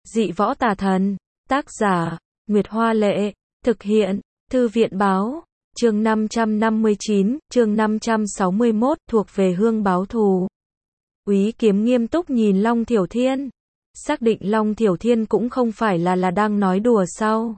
Dị võ tà thần. Tác giả, Nguyệt Hoa Lệ. Thực hiện, Thư viện Báo. Chương 559, chương 561, thuộc về hương báo thù. Úy Kiếm nghiêm túc nhìn Long Thiểu Thiên. Xác định Long Thiểu Thiên cũng không phải là đang nói đùa sau.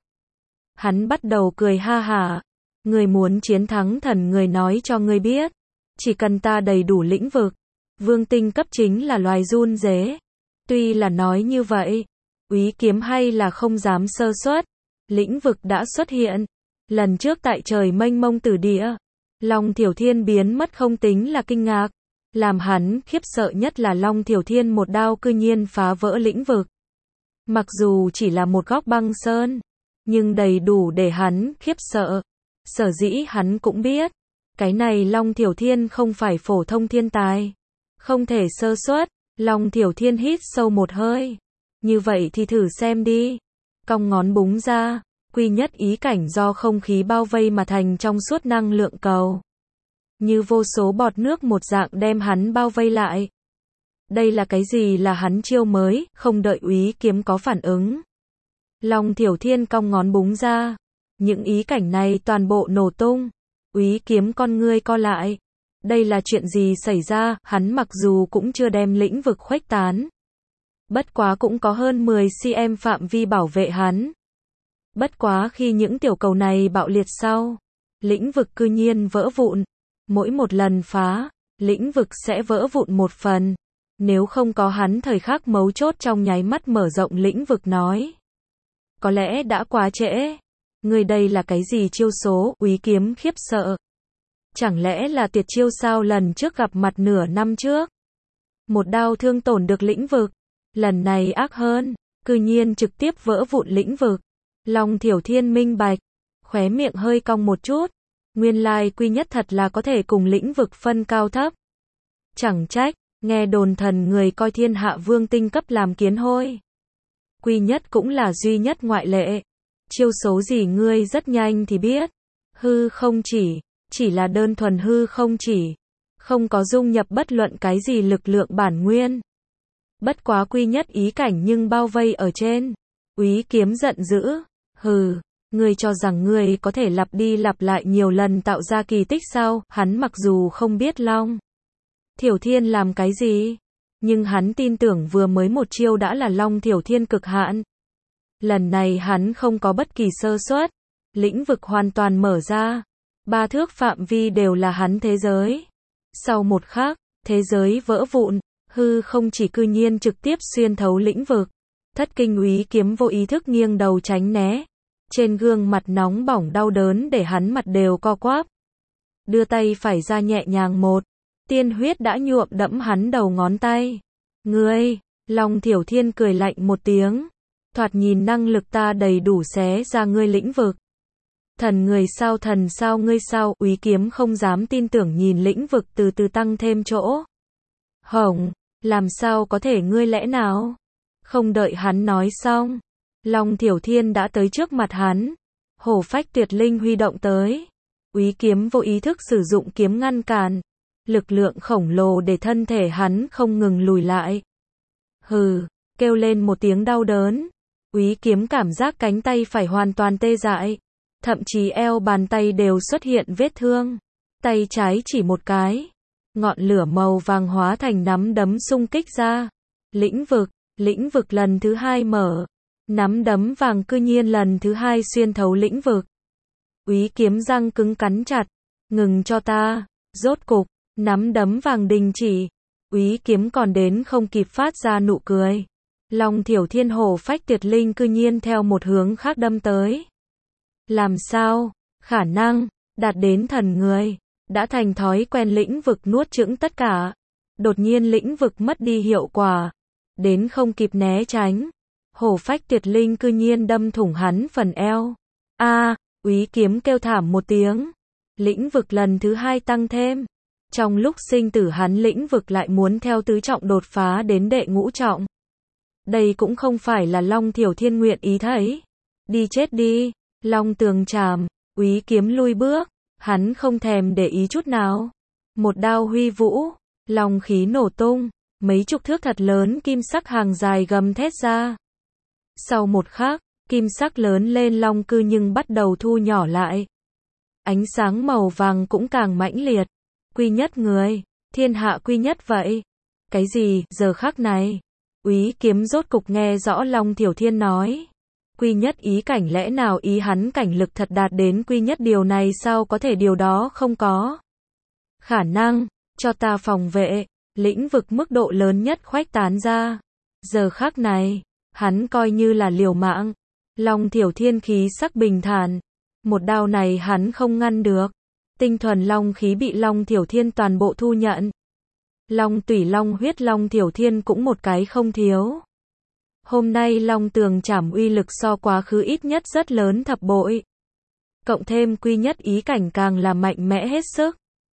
Hắn bắt đầu cười ha hả. Người muốn chiến thắng thần, người nói cho ngươi biết. Chỉ cần ta đầy đủ lĩnh vực. Vương tinh cấp chính là loài run rế. Tuy là nói như vậy, Úy Kiếm hay là không dám sơ suất. Lĩnh vực đã xuất hiện. Lần trước tại trời mênh mông tử địa, Long Thiểu Thiên biến mất không tính là kinh ngạc. Làm hắn khiếp sợ nhất là Long Thiểu Thiên một đao cư nhiên phá vỡ lĩnh vực. Mặc dù chỉ là một góc băng sơn, nhưng đầy đủ để hắn khiếp sợ. Sở dĩ hắn cũng biết, cái này Long Thiểu Thiên không phải phổ thông thiên tài. Không thể sơ suất. Long Thiểu Thiên hít sâu một hơi. Như vậy thì thử xem đi. Cong ngón búng ra. Quy nhất ý cảnh do không khí bao vây mà thành trong suốt năng lượng cầu. Như vô số bọt nước một dạng đem hắn bao vây lại. Đây là cái gì, là hắn chiêu mới, không đợi Úy Kiếm có phản ứng. Long Thiểu Thiên cong ngón búng ra. Những ý cảnh này toàn bộ nổ tung. Úy Kiếm con ngươi co lại. Đây là chuyện gì xảy ra, hắn mặc dù cũng chưa đem lĩnh vực khuếch tán. Bất quá cũng có hơn 10 cm phạm vi bảo vệ hắn. Bất quá khi những tiểu cầu này bạo liệt sau, lĩnh vực cư nhiên vỡ vụn. Mỗi một lần phá, lĩnh vực sẽ vỡ vụn một phần. Nếu không có hắn thời khắc mấu chốt trong nháy mắt mở rộng lĩnh vực nói, có lẽ đã quá trễ. Người đây là cái gì chiêu số? Úy Kiếm khiếp sợ. Chẳng lẽ là tuyệt chiêu sao, lần trước gặp mặt nửa năm trước. Một đao thương tổn được lĩnh vực. Lần này ác hơn, cư nhiên trực tiếp vỡ vụn lĩnh vực. Long Thiểu Thiên minh bạch, khóe miệng hơi cong một chút. Nguyên lai quy nhất thật là có thể cùng lĩnh vực phân cao thấp. Chẳng trách, nghe đồn thần người coi thiên hạ vương tinh cấp làm kiến hôi. Quy nhất cũng là duy nhất ngoại lệ. Chiêu số gì ngươi rất nhanh thì biết. Hư không chỉ là đơn thuần hư không chỉ. Không có dung nhập bất luận cái gì lực lượng bản nguyên. Bất quá quy nhất ý cảnh nhưng bao vây ở trên. Úy Kiếm giận dữ. Hừ, ngươi cho rằng ngươi có thể lặp đi lặp lại nhiều lần tạo ra kỳ tích sao? Hắn mặc dù không biết Long Thiểu Thiên làm cái gì, nhưng hắn tin tưởng vừa mới một chiêu đã là Long Thiểu Thiên cực hạn. Lần này hắn không có bất kỳ sơ suất. Lĩnh vực hoàn toàn mở ra. 3 thước phạm vi đều là hắn thế giới. Sau một khắc, thế giới vỡ vụn. Hư không chỉ cư nhiên trực tiếp xuyên thấu lĩnh vực. Thất kinh Úy Kiếm vô ý thức nghiêng đầu tránh né. Trên gương mặt nóng bỏng đau đớn để hắn mặt đều co quắp. Đưa tay phải ra nhẹ nhàng một. Tiên huyết đã nhuộm đẫm hắn đầu ngón tay. Ngươi, Long Thiểu Thiên cười lạnh một tiếng. Thoạt nhìn năng lực ta đầy đủ xé ra ngươi lĩnh vực. Thần người sao, thần sao, ngươi sao? Úy Kiếm không dám tin tưởng nhìn lĩnh vực từ từ tăng thêm chỗ. Hổng, làm sao có thể, ngươi lẽ nào? Không đợi hắn nói xong, Long Thiểu Thiên đã tới trước mặt hắn. Hổ phách tuyệt linh huy động tới. Úy Kiếm vô ý thức sử dụng kiếm ngăn cản. Lực lượng khổng lồ để thân thể hắn không ngừng lùi lại. Hừ, kêu lên một tiếng đau đớn. Úy Kiếm cảm giác cánh tay phải hoàn toàn tê dại. Thậm chí eo bàn tay đều xuất hiện vết thương. Tay trái chỉ một cái. Ngọn lửa màu vàng hóa thành nắm đấm xung kích ra. Lĩnh vực lần thứ hai mở. Nắm đấm vàng cư nhiên lần thứ hai xuyên thấu lĩnh vực. Úy Kiếm răng cứng cắn chặt. Ngừng cho ta. Rốt cục, nắm đấm vàng đình chỉ. Úy Kiếm còn đến không kịp phát ra nụ cười. Long Thiểu Thiên hổ phách tuyệt linh cư nhiên theo một hướng khác đâm tới. Làm sao? Khả năng đạt đến thần người. Đã thành thói quen lĩnh vực nuốt chửng tất cả. Đột nhiên lĩnh vực mất đi hiệu quả. Đến không kịp né tránh. Hổ phách tuyệt linh cư nhiên đâm thủng hắn phần eo. Úy Kiếm kêu thảm một tiếng. Lĩnh vực lần thứ hai tăng thêm. Trong lúc sinh tử hắn lĩnh vực lại muốn theo tứ trọng đột phá đến đệ ngũ trọng. Đây cũng không phải là Long Thiểu Thiên nguyện ý thấy. Đi chết đi. Long tường trảm. Úy Kiếm lui bước. Hắn không thèm để ý chút nào. Một đao huy vũ. Long khí nổ tung. Mấy chục thước thật lớn kim sắc hàng dài gầm thét ra. Sau một khắc, kim sắc lớn lên long cư nhưng bắt đầu thu nhỏ lại. Ánh sáng màu vàng cũng càng mãnh liệt. Quy nhất người, thiên hạ quy nhất vậy. Cái gì, giờ khắc này? Úy Kiếm rốt cục nghe rõ Long Tiểu Thiên nói. Quy nhất ý cảnh, lẽ nào ý hắn cảnh lực thật đạt đến quy nhất, điều này sao có thể, điều đó không có khả năng. Cho ta phòng vệ, lĩnh vực mức độ lớn nhất khuếch tán ra. Giờ khắc này, hắn coi như là liều mạng. Long Tiểu Thiên khí sắc bình thản. Một đao này hắn không ngăn được. Tinh thuần long khí bị Long Tiểu Thiên toàn bộ thu nhận. Long tủy long huyết Long Tiểu Thiên cũng một cái không thiếu. Hôm nay Long Tường Trảm uy lực so quá khứ ít nhất rất lớn thập bội. Cộng thêm quy nhất ý cảnh càng là mạnh mẽ hết sức.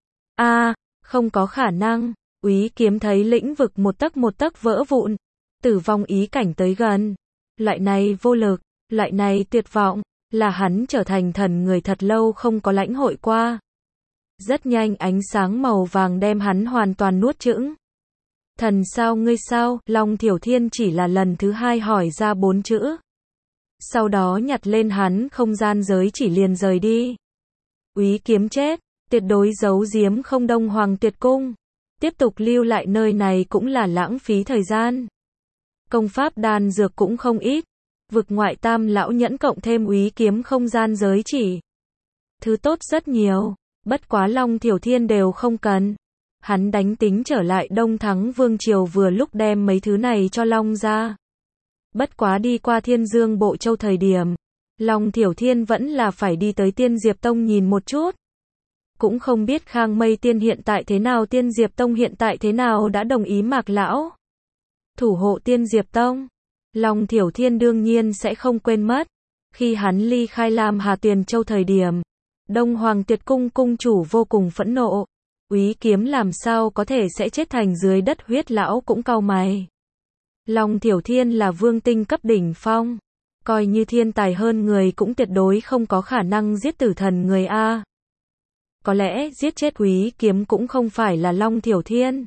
Không có khả năng. Úy Kiếm thấy lĩnh vực một tấc vỡ vụn. Tử vong ý cảnh tới gần. Loại này vô lực, loại này tuyệt vọng, là hắn trở thành thần người thật lâu không có lãnh hội qua. Rất nhanh ánh sáng màu vàng đem hắn hoàn toàn nuốt chửng. Thần sao, ngươi sao? Long Tiểu Thiên chỉ là lần thứ hai hỏi ra 4 chữ. Sau đó nhặt lên hắn không gian giới chỉ liền rời đi. Úy Kiếm chết, tuyệt đối giấu giếm không Đông Hoàng Tuyệt Cung. Tiếp tục lưu lại nơi này cũng là lãng phí thời gian. Công pháp đan dược cũng không ít. Vực ngoại tam lão nhẫn cộng thêm Úy Kiếm không gian giới chỉ. Thứ tốt rất nhiều, bất quá Long Tiểu Thiên đều không cần. Hắn đánh tính trở lại Đông Thắng Vương Triều vừa lúc đem mấy thứ này cho Long ra. Bất quá đi qua Thiên Dương Bộ Châu thời điểm, Long Tiểu Thiên vẫn là phải đi tới Tiên Diệp Tông nhìn một chút. Cũng không biết Khang Mây Tiên hiện tại thế nào, Tiên Diệp Tông hiện tại thế nào, đã đồng ý Mạc lão thủ hộ Tiên Diệp Tông. Long Tiểu Thiên đương nhiên sẽ không quên mất. Khi hắn ly khai Lam Hà Tuyền Châu thời điểm, Đông Hoàng Tuyệt Cung cung chủ vô cùng phẫn nộ. Úy Kiếm làm sao có thể sẽ chết thành dưới đất, huyết lão cũng cau mày. Long Tiểu Thiên là vương tinh cấp đỉnh phong. Coi như thiên tài hơn người cũng tuyệt đối không có khả năng giết tử thần người A. Có lẽ giết chết Úy Kiếm cũng không phải là Long Tiểu Thiên.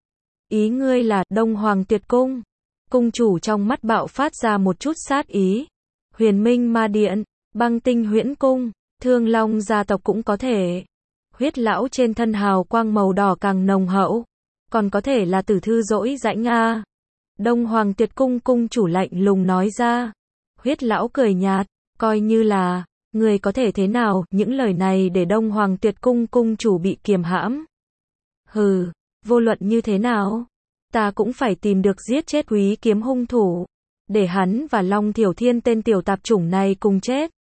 Ý ngươi là Đông Hoàng Tuyệt Cung. Cung chủ trong mắt bạo phát ra một chút sát ý. Huyền Minh Ma Điện, Băng Tinh Huyễn Cung, Thương Long gia tộc cũng có thể. Huyết lão trên thân hào quang màu đỏ càng nồng hậu. Còn có thể là Tử Thư Dỗi Dãnh A. Đông Hoàng Tuyệt Cung cung chủ lạnh lùng nói ra. Huyết lão cười nhạt, coi như là, người có thể thế nào, những lời này để Đông Hoàng Tuyệt Cung cung chủ bị kiềm hãm. Hừ, vô luận như thế nào, ta cũng phải tìm được giết chết Úy Kiếm hung thủ, để hắn và Long Tiểu Thiên tên tiểu tạp chủng này cùng chết.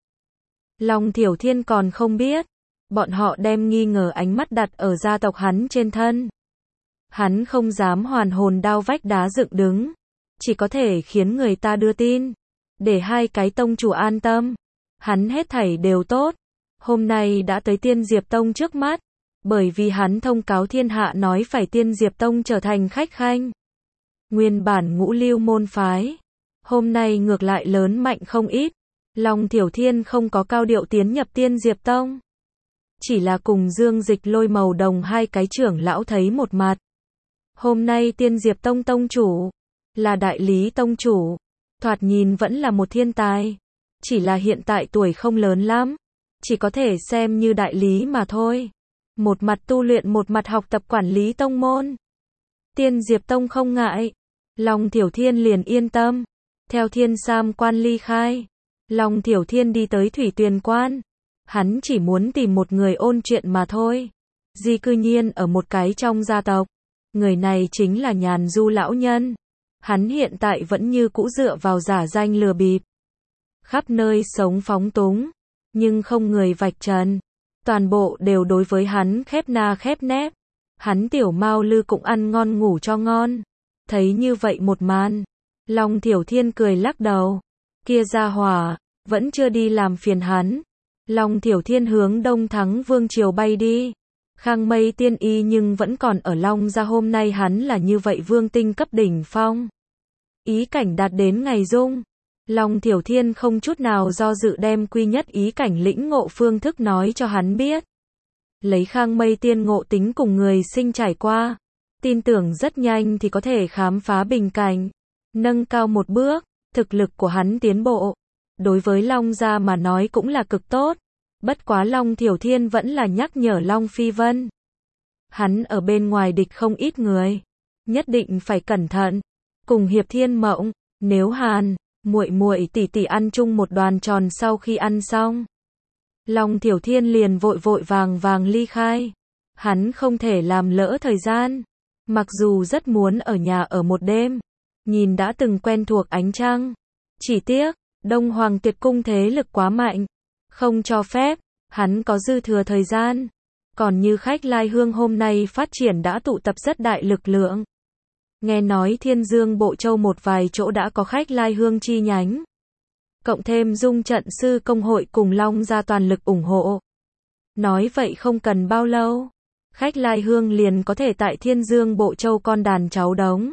Long Tiểu Thiên còn không biết, bọn họ đem nghi ngờ ánh mắt đặt ở gia tộc hắn trên thân. Hắn không dám hoàn hồn đao vách đá dựng đứng, chỉ có thể khiến người ta đưa tin, để hai cái tông chủ an tâm. Hắn hết thảy đều tốt, hôm nay đã tới Tiên Diệp Tông trước mắt, bởi vì hắn thông cáo thiên hạ nói phải Tiên Diệp Tông trở thành khách khanh. Nguyên bản ngũ lưu môn phái, hôm nay ngược lại lớn mạnh không ít. Long Tiểu Thiên không có cao điệu tiến nhập Tiên Diệp Tông, chỉ là cùng Dương Dịch Lôi Màu Đồng hai cái trưởng lão thấy một mặt. Hôm nay Tiên Diệp Tông tông chủ là Đại Lý tông chủ, thoạt nhìn vẫn là một thiên tài, chỉ là hiện tại tuổi không lớn lắm, chỉ có thể xem như đại lý mà thôi. Một mặt tu luyện, một mặt học tập quản lý tông môn. Tiên Diệp Tông không ngại, Long Tiểu Thiên liền yên tâm. Theo Thiên Sam quan ly khai, Long Tiểu Thiên đi tới Thủy Tuyền Quan. Hắn chỉ muốn tìm một người ôn chuyện mà thôi. Di cư nhiên ở một cái trong gia tộc. Người này chính là Nhàn Du lão nhân. Hắn hiện tại vẫn như cũ dựa vào giả danh lừa bịp, khắp nơi sống phóng túng, nhưng không người vạch trần. Toàn bộ đều đối với hắn khép na khép nép. Hắn tiểu Mao Lư cũng ăn ngon ngủ cho ngon. Thấy như vậy một màn, Long Tiểu Thiên cười lắc đầu. Kia gia hỏa, vẫn chưa đi làm phiền hắn. Long Tiểu Thiên hướng Đông Thắng Vương Triều bay đi. Khang Mây Tiên y nhưng vẫn còn ở Long gia, hôm nay hắn là như vậy vương tinh cấp đỉnh phong. Ý cảnh đạt đến ngày dung. Long Tiểu Thiên không chút nào do dự đem quy nhất ý cảnh lĩnh ngộ phương thức nói cho hắn biết. Lấy Khang Mây Tiên ngộ tính cùng người sinh trải qua, tin tưởng rất nhanh thì có thể khám phá bình cảnh, nâng cao một bước. thực lực của hắn tiến bộ. Đối với Long gia mà nói cũng là cực tốt. Bất quá Long Thiểu Thiên vẫn là nhắc nhở Long Phi Vân. Hắn ở bên ngoài địch không ít người. Nhất định phải cẩn thận. Cùng Hiệp Thiên Mộng, nếu Hàn, muội tỷ tỷ ăn chung một đoàn tròn sau khi ăn xong. Long Thiểu Thiên liền vội vội vàng ly khai. Hắn không thể làm lỡ thời gian. Mặc dù rất muốn ở nhà ở một đêm. Nhìn đã từng quen thuộc ánh trăng. Chỉ tiếc, Đông Hoàng Tuyệt Cung thế lực quá mạnh. Không cho phép, hắn có dư thừa thời gian. Còn như Khách Lai Hương hôm nay phát triển đã tụ tập rất đại lực lượng. Nghe nói Thiên Dương Bộ Châu một vài chỗ đã có Khách Lai Hương chi nhánh. Cộng thêm Dung Trận Sư Công hội cùng Long gia toàn lực ủng hộ. Nói vậy không cần bao lâu, Khách Lai Hương liền có thể tại Thiên Dương Bộ Châu con đàn cháu đống.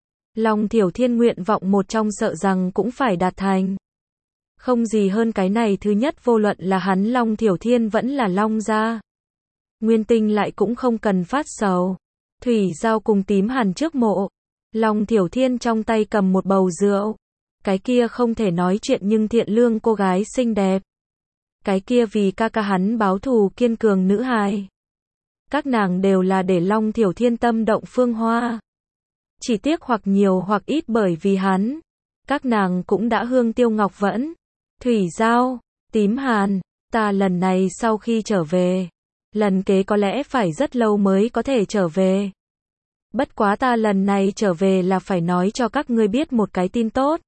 Long Thiểu Thiên nguyện vọng một trong sợ rằng cũng phải đạt thành. Không gì hơn cái này, thứ nhất vô luận là hắn Long Thiểu Thiên vẫn là Long gia. Nguyên Tinh lại cũng không cần phát sầu. Thủy Giao cùng Tím Hàn trước mộ. Long Thiểu Thiên trong tay cầm một bầu rượu. Cái kia không thể nói chuyện nhưng thiện lương cô gái xinh đẹp. Cái kia vì ca ca hắn báo thù kiên cường nữ hài. Các nàng đều là để Long Thiểu Thiên tâm động phương hoa. Chỉ tiếc hoặc nhiều hoặc ít bởi vì hắn. Các nàng cũng đã hương tiêu ngọc vẫn. Thủy Giao, Tím Hàn, ta lần này sau khi trở về. Lần kế có lẽ phải rất lâu mới có thể trở về. Bất quá ta lần này trở về là phải nói cho các ngươi biết một cái tin tốt.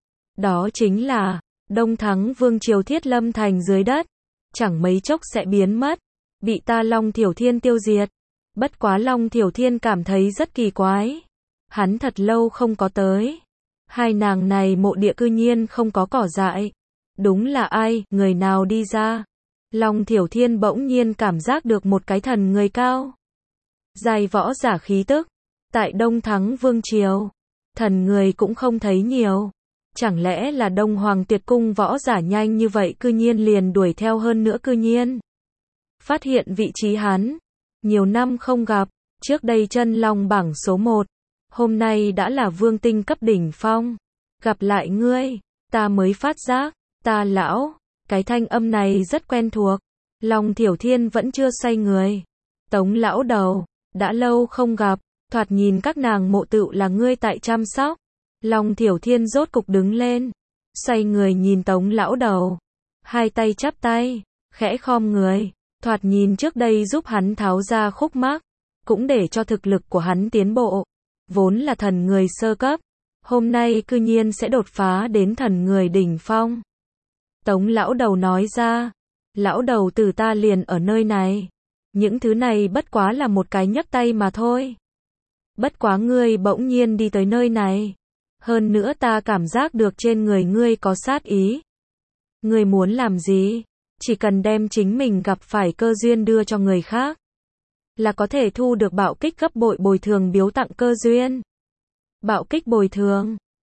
Đó chính là, Đông Thắng Vương triều Thiết Lâm thành dưới đất. Chẳng mấy chốc sẽ biến mất. Bị ta Long Thiểu Thiên tiêu diệt. Bất quá Long Thiểu Thiên cảm thấy rất kỳ quái. Hắn thật lâu không có tới. Hai nàng này mộ địa cư nhiên không có cỏ dại. Đúng là ai, người nào đi ra? Long Thiểu Thiên bỗng nhiên cảm giác được một cái thần người cao. Giai võ giả khí tức. Tại Đông Thắng Vương triều. Thần người cũng không thấy nhiều. Chẳng lẽ là Đông Hoàng Tuyệt Cung võ giả nhanh như vậy cư nhiên liền đuổi theo, hơn nữa cư nhiên phát hiện vị trí hắn. Nhiều năm không gặp, trước đây chân long bảng số 1. Hôm nay đã là vương tinh cấp đỉnh phong. Gặp lại ngươi, ta mới phát giác, ta lão, cái thanh âm này rất quen thuộc. Long Thiểu Thiên vẫn chưa xoay người. Tống lão đầu, đã lâu không gặp, thoạt nhìn các nàng mộ tựu là ngươi tại chăm sóc. Long Thiểu Thiên rốt cục đứng lên, xoay người nhìn Tống lão đầu, hai tay chắp tay, khẽ khom người, thoạt nhìn trước đây giúp hắn tháo ra khúc mắc, cũng để cho thực lực của hắn tiến bộ, vốn là thần người sơ cấp, hôm nay cư nhiên sẽ đột phá đến thần người đỉnh phong. Tống lão đầu nói ra, lão đầu tử ta liền ở nơi này, những thứ này bất quá là một cái nhấc tay mà thôi. Bất quá ngươi bỗng nhiên đi tới nơi này. Hơn nữa ta cảm giác được trên người ngươi có sát ý. Ngươi muốn làm gì? Chỉ cần đem chính mình gặp phải cơ duyên đưa cho người khác, là có thể thu được bạo kích gấp bội bồi thường biếu tặng cơ duyên. Bạo kích bồi thường.